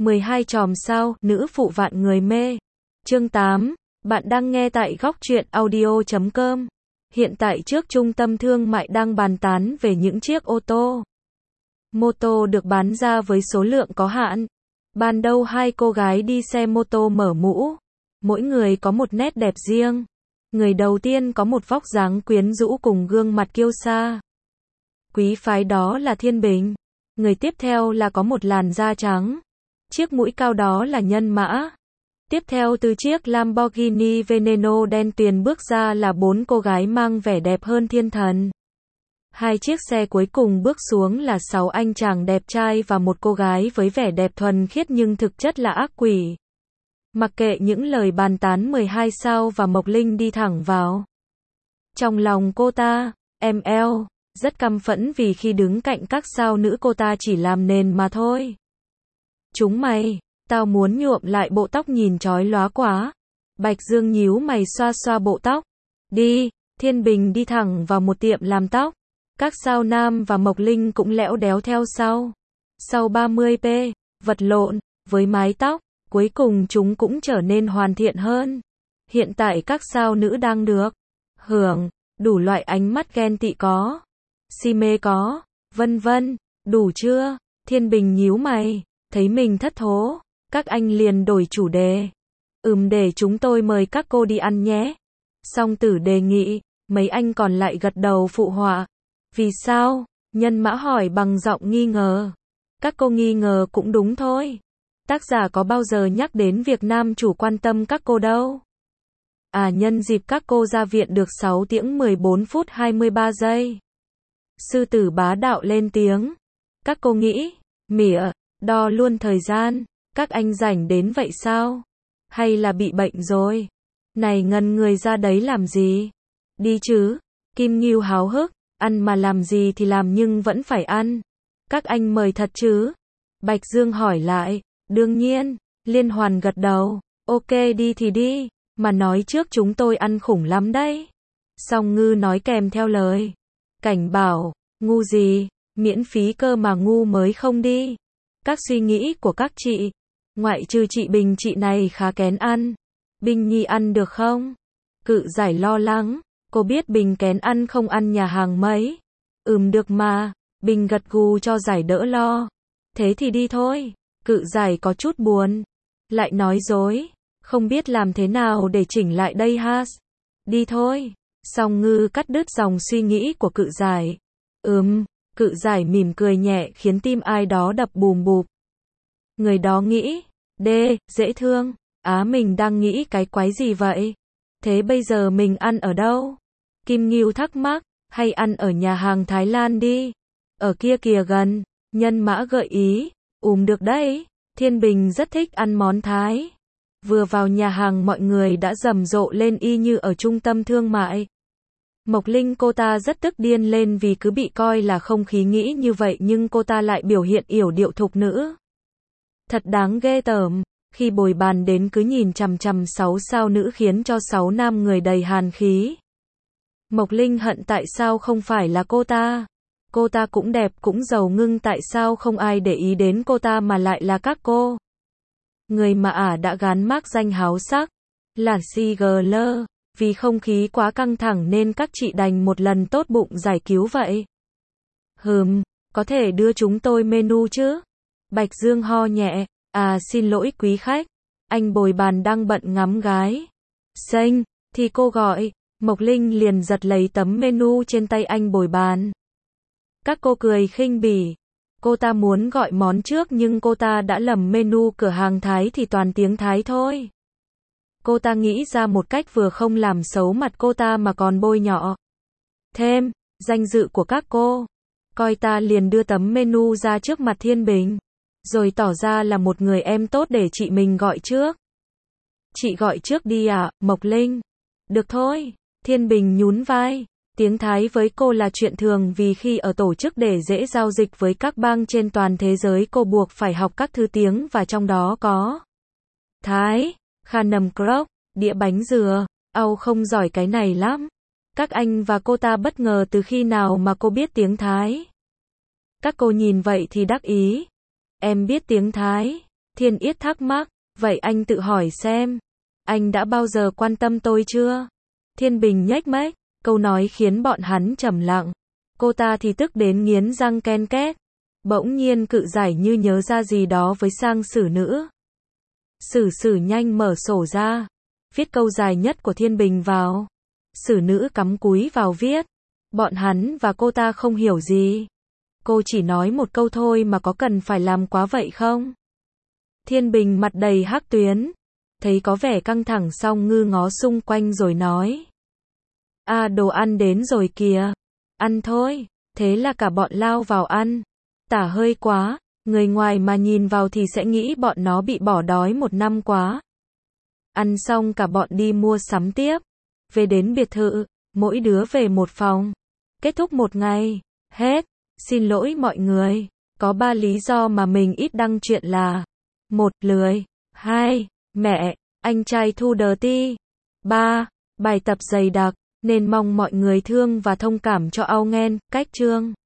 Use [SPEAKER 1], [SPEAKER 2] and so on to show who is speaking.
[SPEAKER 1] 12 chòm sao, nữ phụ vạn người mê. Chương 8. Bạn đang nghe tại góc truyện audio.com. Hiện tại trước trung tâm thương mại đang bàn tán về những chiếc ô tô mô tô được bán ra với số lượng có hạn. Ban đầu hai cô gái đi xe mô tô mở mũ. Mỗi người có một nét đẹp riêng. Người đầu tiên có một vóc dáng quyến rũ cùng gương mặt kiêu sa quý phái, đó là Thiên Bình. Người tiếp theo là có một làn da trắng, chiếc mũi cao, đó là Nhân Mã. Tiếp theo từ chiếc Lamborghini Veneno đen tuyền bước ra là 4 cô gái mang vẻ đẹp hơn thiên thần. Hai chiếc xe cuối cùng bước xuống là 6 anh chàng đẹp trai và một cô gái với vẻ đẹp thuần khiết nhưng thực chất là ác quỷ. Mặc kệ những lời bàn tán, 12 sao và Mộc Linh đi thẳng vào trong lòng cô ta. ML rất căm phẫn vì khi đứng cạnh các sao nữ cô ta chỉ làm nền mà thôi. Chúng mày, tao muốn nhuộm lại bộ tóc nhìn chói lóa quá. Bạch Dương nhíu mày xoa xoa bộ tóc. Đi. Thiên Bình đi thẳng vào một tiệm làm tóc. Các sao nam và Mộc Linh cũng lẽo đéo theo sau. Sau 30p vật lộn với mái tóc, cuối cùng chúng cũng trở nên hoàn thiện hơn. Hiện tại các sao nữ đang được hưởng đủ loại ánh mắt ghen tị có, si mê có, vân vân. Đủ chưa? Thiên Bình nhíu mày, thấy mình thất thố. Các anh liền đổi chủ đề. Để chúng tôi mời các cô đi ăn nhé. Song Tử đề nghị. Mấy anh còn lại gật đầu phụ họa. Vì sao? Nhân Mã hỏi bằng giọng nghi ngờ. Các cô nghi ngờ cũng đúng thôi. Tác giả có bao giờ nhắc đến việc nam chủ quan tâm các cô đâu. Nhân dịp các cô ra viện được 6 tiếng 14 phút 23 giây. Sư Tử bá đạo lên tiếng. Các cô nghĩ, mỉa, đo luôn thời gian. Các anh rảnh đến vậy sao? Hay là bị bệnh rồi? Này, ngần người ra đấy làm gì? Đi chứ. Kim Ngưu háo hức. Ăn mà làm gì thì làm nhưng vẫn phải ăn. Các anh mời thật chứ? Bạch Dương hỏi lại. Đương nhiên. Liên Hoàn gật đầu. Ok, đi thì đi. Mà nói trước chúng tôi ăn khủng lắm đấy. Song Ngư nói kèm theo lời cảnh bảo. Ngu gì? Miễn phí cơ mà ngu mới không đi. Các suy nghĩ của các chị, ngoại trừ chị Bình, chị này khá kén ăn. Bình Nhi ăn được không? Cự Giải lo lắng. Cô biết Bình kén ăn, không ăn nhà hàng mấy. Được mà. Bình gật gù cho Giải đỡ lo. Thế thì đi thôi. Cự Giải có chút buồn. Lại nói dối. Không biết làm thế nào để chỉnh lại đây ha. Đi thôi. Song Ngư cắt đứt dòng suy nghĩ của Cự Giải. Cự Giải mỉm cười nhẹ khiến tim ai đó đập bùm bụp. Người đó nghĩ, dễ thương. Mình đang nghĩ cái quái gì vậy? Thế bây giờ mình ăn ở đâu? Kim Ngưu thắc mắc, hay ăn ở nhà hàng Thái Lan đi. Ở kia kìa gần. Nhân Mã gợi ý. Được đấy. Thiên Bình rất thích ăn món Thái. Vừa vào nhà hàng mọi người đã rầm rộ lên y như ở trung tâm thương mại. Mộc Linh cô ta rất tức điên lên vì cứ bị coi là không khí nghĩ như vậy nhưng cô ta lại biểu hiện yểu điệu thục nữ. Thật đáng ghê tởm. Khi bồi bàn đến cứ nhìn chằm chằm 6 sao nữ khiến cho 6 nam người đầy hàn khí. Mộc Linh hận tại sao không phải là cô ta. Cô ta cũng đẹp cũng giàu nhưng tại sao không ai để ý đến cô ta mà lại là các cô. Người mà đã gán mác danh háo sắc là CGL. Vì không khí quá căng thẳng nên các chị đành một lần tốt bụng giải cứu vậy. Có thể đưa chúng tôi menu chứ? Bạch Dương ho nhẹ. Xin lỗi quý khách. Anh bồi bàn đang bận ngắm gái. Xanh, thì cô gọi. Mộc Linh liền giật lấy tấm menu trên tay anh bồi bàn. Các cô cười khinh bỉ. Cô ta muốn gọi món trước nhưng cô ta đã lầm menu cửa hàng Thái thì toàn tiếng Thái thôi. Cô ta nghĩ ra một cách vừa không làm xấu mặt cô ta mà còn bôi nhọ thêm danh dự của các cô. Coi ta liền đưa tấm menu ra trước mặt Thiên Bình. Rồi tỏ ra là một người em tốt để chị mình gọi trước. Chị gọi trước đi Mộc Linh. Được thôi. Thiên Bình nhún vai. Tiếng Thái với cô là chuyện thường vì khi ở tổ chức để dễ giao dịch với các bang trên toàn thế giới cô buộc phải học các thứ tiếng và trong đó có Thái, Khanam Krok, đĩa bánh dừa. Không giỏi cái này lắm. Các anh và cô ta bất ngờ từ khi nào mà cô biết tiếng Thái. Các cô nhìn vậy thì đắc ý. Em biết tiếng Thái. Thiên Yết thắc mắc, vậy anh tự hỏi xem, anh đã bao giờ quan tâm tôi chưa? Thiên Bình nhếch mép, câu nói khiến bọn hắn trầm lặng. Cô ta thì tức đến nghiến răng ken két. Bỗng nhiên cự giải như nhớ ra gì đó với sang sử nữ. Sử sử nhanh mở sổ ra, viết câu dài nhất của Thiên Bình vào. Sử nữ cắm cúi vào viết. Bọn hắn và cô ta không hiểu gì. Cô chỉ nói một câu thôi mà có cần phải làm quá vậy không? Thiên Bình mặt đầy hắc tuyến, thấy có vẻ căng thẳng xong ngư ngó xung quanh rồi nói. À, đồ ăn đến rồi kìa. Ăn thôi. Thế là cả bọn lao vào ăn. Tả hơi quá, người ngoài mà nhìn vào thì sẽ nghĩ bọn nó bị bỏ đói một năm quá. Ăn xong cả bọn đi mua sắm tiếp. Về đến biệt thự, mỗi đứa về một phòng. Kết thúc một ngày. Hết. Xin lỗi mọi người. Có 3 lý do mà mình ít đăng chuyện là: 1. Lười. 2. Mẹ, anh trai thu đờ ti. 3. Bài tập dày đặc, nên mong mọi người thương và thông cảm cho Ao Ngen, cách chương.